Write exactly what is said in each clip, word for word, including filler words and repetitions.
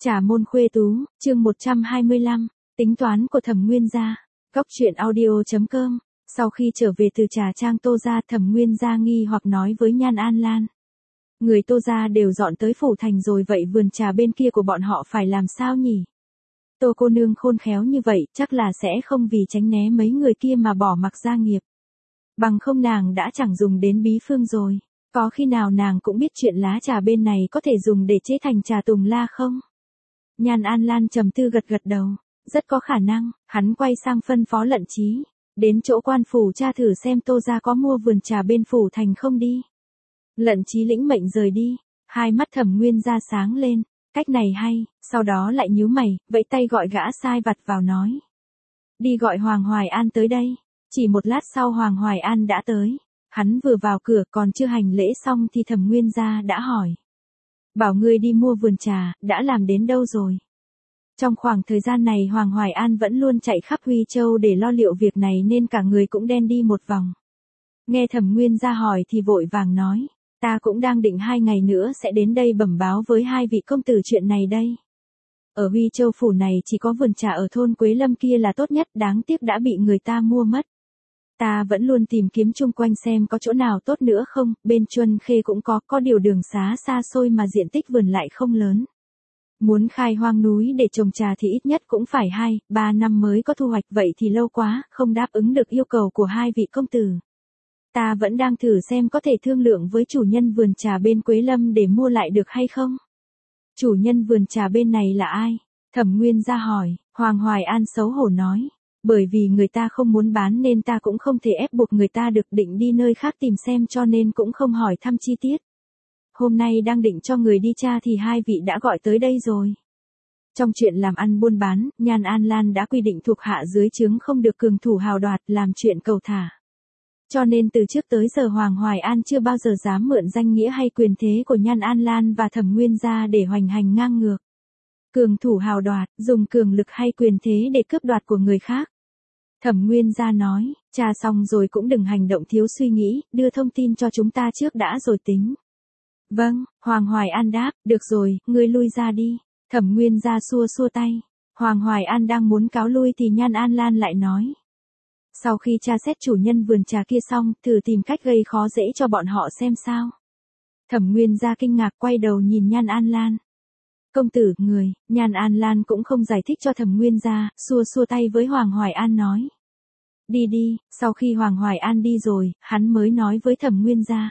Trà môn khuê tú, chương một trăm hai mươi lăm, tính toán của Thẩm Nguyên gia. Góc truyện audio.com. Sau khi trở về từ Trà Trang Tô gia, Thẩm Nguyên gia nghi hoặc nói với Nhan An Lan. Người Tô gia đều dọn tới phủ thành rồi, vậy vườn trà bên kia của bọn họ phải làm sao nhỉ? Tô cô nương khôn khéo như vậy, chắc là sẽ không vì tránh né mấy người kia mà bỏ mặc gia nghiệp. Bằng không nàng đã chẳng dùng đến bí phương rồi. Có khi nào nàng cũng biết chuyện lá trà bên này có thể dùng để chế thành trà tùng la không? Nhan An Lan trầm tư gật gật đầu. Rất có khả năng. Hắn quay sang phân phó Lận Chí. Đến chỗ quan phủ tra thử xem Tô gia có mua vườn trà bên phủ thành không đi. Lận Chí lĩnh mệnh rời đi. Hai mắt Thẩm Nguyên gia sáng lên. Cách này hay. Sau đó lại nhíu mày, vẫy tay gọi gã sai vặt vào nói. Đi gọi Hoàng Hoài An tới đây. Chỉ một lát sau Hoàng Hoài An đã tới. Hắn vừa vào cửa còn chưa hành lễ xong thì Thẩm Nguyên gia đã hỏi. Bảo ngươi đi mua vườn trà, đã làm đến đâu rồi? Trong khoảng thời gian này Hoàng Hoài An vẫn luôn chạy khắp Huy Châu để lo liệu việc này nên cả người cũng đen đi một vòng. Nghe Thẩm Nguyên gia hỏi thì vội vàng nói. Ta cũng đang định hai ngày nữa sẽ đến đây bẩm báo với hai vị công tử chuyện này đây. Ở Huy Châu phủ này chỉ có vườn trà ở thôn Quế Lâm kia là tốt nhất, đáng tiếc đã bị người ta mua mất. Ta vẫn luôn tìm kiếm chung quanh xem có chỗ nào tốt nữa không, bên Chuân Khê cũng có, có điều đường xá xa xôi mà diện tích vườn lại không lớn. Muốn khai hoang núi để trồng trà thì ít nhất cũng phải hai, ba năm mới có thu hoạch, vậy thì lâu quá, không đáp ứng được yêu cầu của hai vị công tử. Ta vẫn đang thử xem có thể thương lượng với chủ nhân vườn trà bên Quế Lâm để mua lại được hay không. Chủ nhân vườn trà bên này là ai? Thẩm Nguyên gia hỏi. Hoàng Hoài An xấu hổ nói. Bởi vì người ta không muốn bán nên ta cũng không thể ép buộc người ta được, định đi nơi khác tìm xem cho nên cũng không hỏi thăm chi tiết. Hôm nay đang định cho người đi tra thì hai vị đã gọi tới đây rồi. Trong chuyện làm ăn buôn bán, Nhan An Lan đã quy định thuộc hạ dưới trướng không được cường thủ hào đoạt, làm chuyện cầu thả. Cho nên từ trước tới giờ Hoàng Hoài An chưa bao giờ dám mượn danh nghĩa hay quyền thế của Nhan An Lan và Thẩm Nguyên gia để hoành hành ngang ngược. Cường thủ hào đoạt, dùng cường lực hay quyền thế để cướp đoạt của người khác. Thẩm Nguyên gia nói, tra xong rồi cũng đừng hành động thiếu suy nghĩ, đưa thông tin cho chúng ta trước đã rồi tính. Vâng, Hoàng Hoài An đáp, được rồi, ngươi lui ra đi. Thẩm Nguyên gia xua xua tay. Hoàng Hoài An đang muốn cáo lui thì Nhan An Lan lại nói. Sau khi tra xét chủ nhân vườn trà kia xong, thử tìm cách gây khó dễ cho bọn họ xem sao. Thẩm Nguyên gia kinh ngạc quay đầu nhìn Nhan An Lan. Công tử, người, Nhan An Lan cũng không giải thích cho Thẩm Nguyên gia, xua xua tay với Hoàng Hoài An nói. Đi đi, sau khi Hoàng Hoài An đi rồi, hắn mới nói với Thẩm Nguyên gia.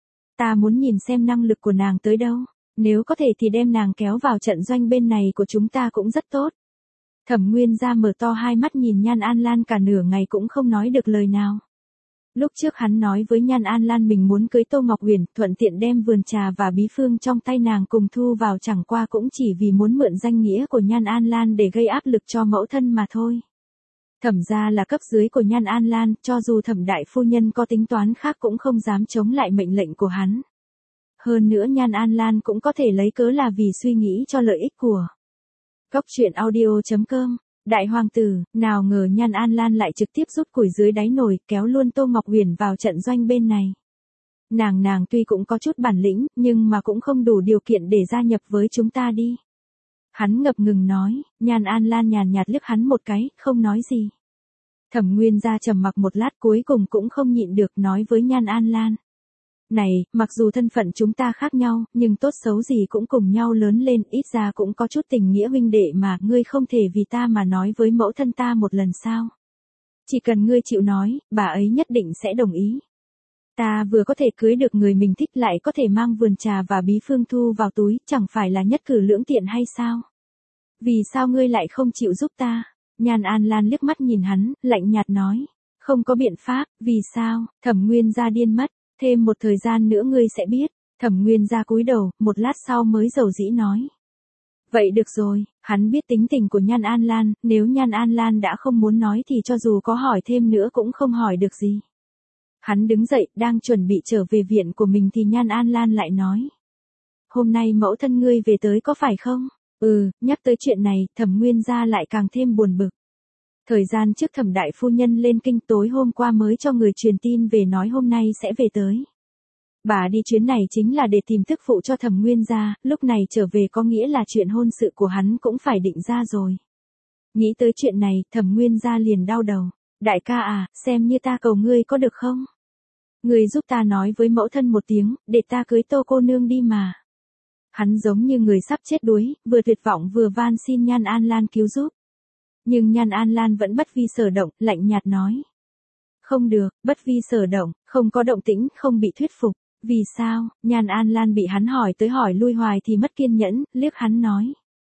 Ta muốn nhìn xem năng lực của nàng tới đâu, nếu có thể thì đem nàng kéo vào trận doanh bên này của chúng ta cũng rất tốt. Thẩm Nguyên gia mở to hai mắt nhìn Nhan An Lan cả nửa ngày cũng không nói được lời nào. Lúc trước hắn nói với Nhan An Lan mình muốn cưới Tô Ngọc Huyền, thuận tiện đem vườn trà và bí phương trong tay nàng cùng thu vào, chẳng qua cũng chỉ vì muốn mượn danh nghĩa của Nhan An Lan để gây áp lực cho mẫu thân mà thôi. Thẩm gia là cấp dưới của Nhan An Lan, cho dù Thẩm đại phu nhân có tính toán khác cũng không dám chống lại mệnh lệnh của hắn. Hơn nữa Nhan An Lan cũng có thể lấy cớ là vì suy nghĩ cho lợi ích của. Góc truyện audio.com. Đại hoàng tử, nào ngờ Nhan An Lan lại trực tiếp rút củi dưới đáy nồi, kéo luôn Tô Ngọc Huyền vào trận doanh bên này. Nàng nàng tuy cũng có chút bản lĩnh, nhưng mà cũng không đủ điều kiện để gia nhập với chúng ta đi. Hắn ngập ngừng nói. Nhan An Lan nhàn nhạt liếc hắn một cái, không nói gì. Thẩm Nguyên gia trầm mặc một lát cuối cùng cũng không nhịn được nói với Nhan An Lan. Này, mặc dù thân phận chúng ta khác nhau, nhưng tốt xấu gì cũng cùng nhau lớn lên, ít ra cũng có chút tình nghĩa huynh đệ mà, ngươi không thể vì ta mà nói với mẫu thân ta một lần sao? Chỉ cần ngươi chịu nói, bà ấy nhất định sẽ đồng ý. Ta vừa có thể cưới được người mình thích lại có thể mang vườn trà và bí phương thu vào túi, chẳng phải là nhất cử lưỡng tiện hay sao? Vì sao ngươi lại không chịu giúp ta? Nhan An Lan liếc mắt nhìn hắn, lạnh nhạt nói. Không có biện pháp, vì sao? Thẩm Nguyên gia điên mất. Thêm một thời gian nữa ngươi sẽ biết. Thẩm Nguyên gia cúi đầu, một lát sau mới dầu dĩ nói. Vậy được rồi, hắn biết tính tình của Nhan An Lan, nếu Nhan An Lan đã không muốn nói thì cho dù có hỏi thêm nữa cũng không hỏi được gì. Hắn đứng dậy, đang chuẩn bị trở về viện của mình thì Nhan An Lan lại nói. Hôm nay mẫu thân ngươi về tới có phải không? Ừ, nhắc tới chuyện này, Thẩm Nguyên gia lại càng thêm buồn bực. Thời gian trước Thẩm đại phu nhân lên kinh, tối hôm qua mới cho người truyền tin về nói hôm nay sẽ về tới. Bà đi chuyến này chính là để tìm tức phụ cho Thẩm Nguyên gia, lúc này trở về có nghĩa là chuyện hôn sự của hắn cũng phải định ra rồi. Nghĩ tới chuyện này, Thẩm Nguyên gia liền đau đầu. Đại ca à, xem như ta cầu ngươi có được không? Ngươi giúp ta nói với mẫu thân một tiếng, để ta cưới Tô cô nương đi mà. Hắn giống như người sắp chết đuối, vừa tuyệt vọng vừa van xin Nhan An Lan cứu giúp. Nhưng Nhan An Lan vẫn bất vi sở động, lạnh nhạt nói. Không được, bất vi sở động, không có động tĩnh, không bị thuyết phục. Vì sao? Nhan An Lan bị hắn hỏi tới hỏi lui hoài thì mất kiên nhẫn, liếc hắn nói.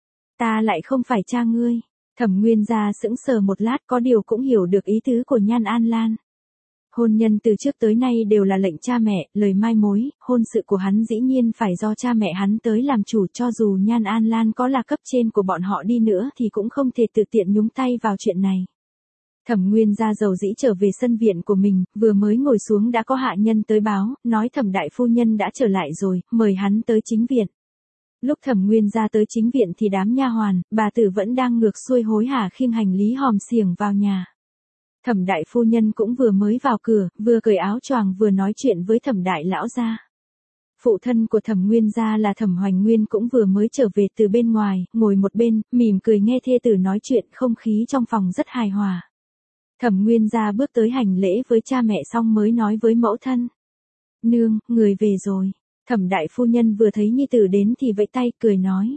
Ta lại không phải cha ngươi. Thẩm Nguyên gia sững sờ một lát có điều cũng hiểu được ý tứ của Nhan An Lan. Hôn nhân từ trước tới nay đều là lệnh cha mẹ, lời mai mối, hôn sự của hắn dĩ nhiên phải do cha mẹ hắn tới làm chủ, cho dù Nhan An Lan có là cấp trên của bọn họ đi nữa thì cũng không thể tự tiện nhúng tay vào chuyện này. Thẩm Nguyên gia dầu dĩ trở về sân viện của mình, vừa mới ngồi xuống đã có hạ nhân tới báo, nói Thẩm đại phu nhân đã trở lại rồi, mời hắn tới chính viện. Lúc Thẩm Nguyên gia tới chính viện thì đám nha hoàn, bà tử vẫn đang ngược xuôi hối hả khiêng hành lý hòm xiềng vào nhà. Thẩm đại phu nhân cũng vừa mới vào cửa, vừa cởi áo choàng vừa nói chuyện với Thẩm đại lão gia. Phụ thân của Thẩm Nguyên gia là Thẩm Hoành Nguyên cũng vừa mới trở về từ bên ngoài, ngồi một bên, mỉm cười nghe thê tử nói chuyện, không khí trong phòng rất hài hòa. Thẩm Nguyên gia bước tới hành lễ với cha mẹ xong mới nói với mẫu thân. Nương, người về rồi. Thẩm đại phu nhân vừa thấy nhi tử đến thì vẫy tay cười nói.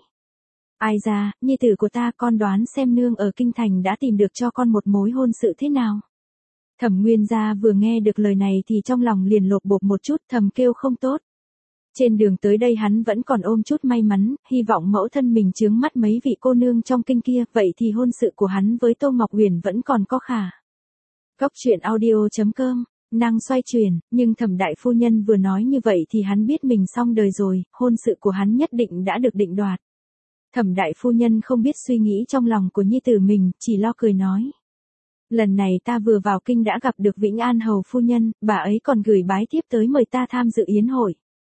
Ai ra, nhi tử của ta, con đoán xem nương ở kinh thành đã tìm được cho con một mối hôn sự thế nào. Thẩm Nguyên gia vừa nghe được lời này thì trong lòng liền lột bột một chút, thầm kêu không tốt. Trên đường tới đây hắn vẫn còn ôm chút may mắn, hy vọng mẫu thân mình chướng mắt mấy vị cô nương trong kinh kia, vậy thì hôn sự của hắn với Tô Ngọc Huyền vẫn còn có khả. Góc truyện audio chấm com, năng xoay chuyển, nhưng Thẩm đại phu nhân vừa nói như vậy thì hắn biết mình xong đời rồi, hôn sự của hắn nhất định đã được định đoạt. Thẩm đại phu nhân không biết suy nghĩ trong lòng của nhi tử mình, chỉ lo cười nói. Lần này ta vừa vào kinh đã gặp được Vĩnh An hầu phu nhân, bà ấy còn gửi bái thiếp tới mời ta tham dự yến hội.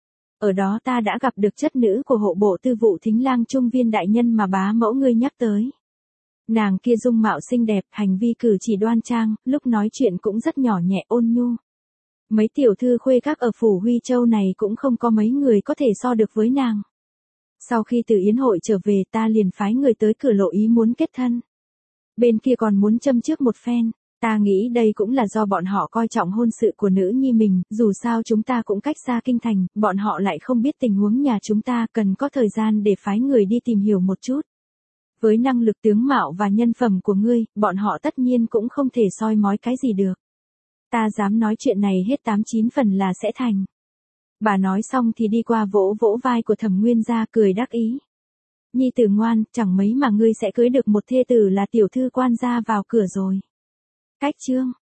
Ở đó ta đã gặp được chất nữ của hộ bộ tư vụ Thính lang Trung Viên đại nhân mà bá mẫu ngươi nhắc tới. Nàng kia dung mạo xinh đẹp, hành vi cử chỉ đoan trang, lúc nói chuyện cũng rất nhỏ nhẹ ôn nhu. Mấy tiểu thư khuê các ở phủ Huy Châu này cũng không có mấy người có thể so được với nàng. Sau khi từ yến hội trở về ta liền phái người tới cửa lộ ý muốn kết thân. Bên kia còn muốn châm trước một phen, ta nghĩ đây cũng là do bọn họ coi trọng hôn sự của nữ nhi mình, dù sao chúng ta cũng cách xa kinh thành, bọn họ lại không biết tình huống nhà chúng ta, cần có thời gian để phái người đi tìm hiểu một chút. Với năng lực tướng mạo và nhân phẩm của ngươi, bọn họ tất nhiên cũng không thể soi mói cái gì được. Ta dám nói chuyện này hết tám chín phần là sẽ thành. Bà nói xong thì đi qua vỗ vỗ vai của Thẩm Nguyên gia cười đắc ý. Nhi tử ngoan, chẳng mấy mà ngươi sẽ cưới được một thê tử là tiểu thư quan gia vào cửa rồi. Cách chương